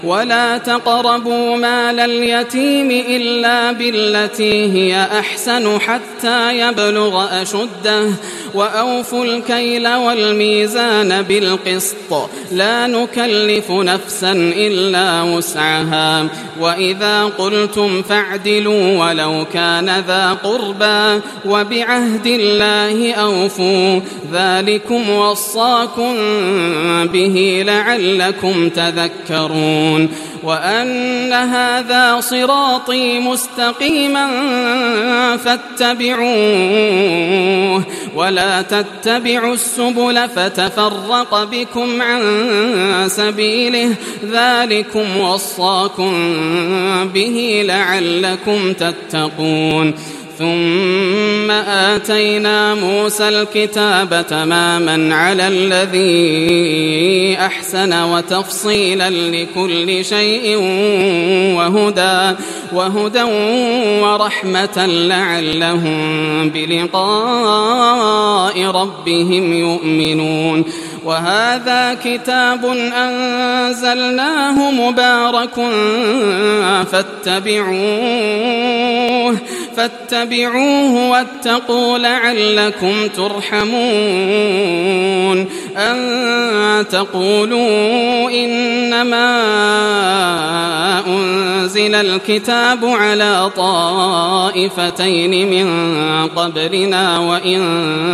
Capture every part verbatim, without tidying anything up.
ولا تقربوا مال اليتيم إلا بالتي هي أحسن حتى يبلغ أشده وأوفوا الكيل والميزان بالقسط لا نكلف نفسا إلا وسعها وإذا قلتم فاعدلوا ولو كان ذا قربى وبعهد الله أوفوا ذلكم وصاكم به لعلكم تذكرون وأن هذا صراطي مستقيما فاتبعوه ولا تتبعوا السبل فتفرق بكم عن سبيله ذلكم وصاكم به لعلكم تتقون ثم آتينا موسى الكتاب تماما على الذي أحسن وتفصيلا لكل شيء وهدى, وهدى ورحمة لعلهم بلقاء ربهم يؤمنون وهذا كتاب أنزلناه مبارك فاتبعوه فاتبعوه واتقوا لعلكم ترحمون أن تقولوا إنما أنزل الكتاب على طائفتين من قبلنا وإن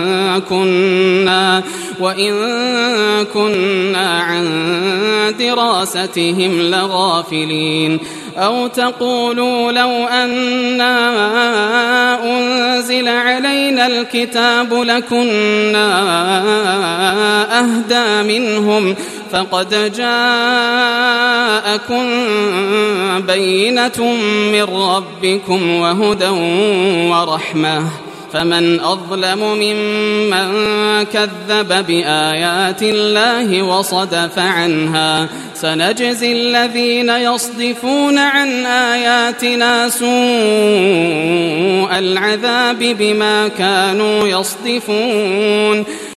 كنا, وإن كنا عن دراستهم لغافلين أو تقولوا لو أنا أنزل علينا الكتاب لكنا أهدى منهم فقد جاءكم بينة من ربكم وهدى ورحمة فمن أظلم ممن كذب بآيات الله وصدف عنها سنجزي الذين يصدفون عن آياتنا سوء العذاب بما كانوا يصدفون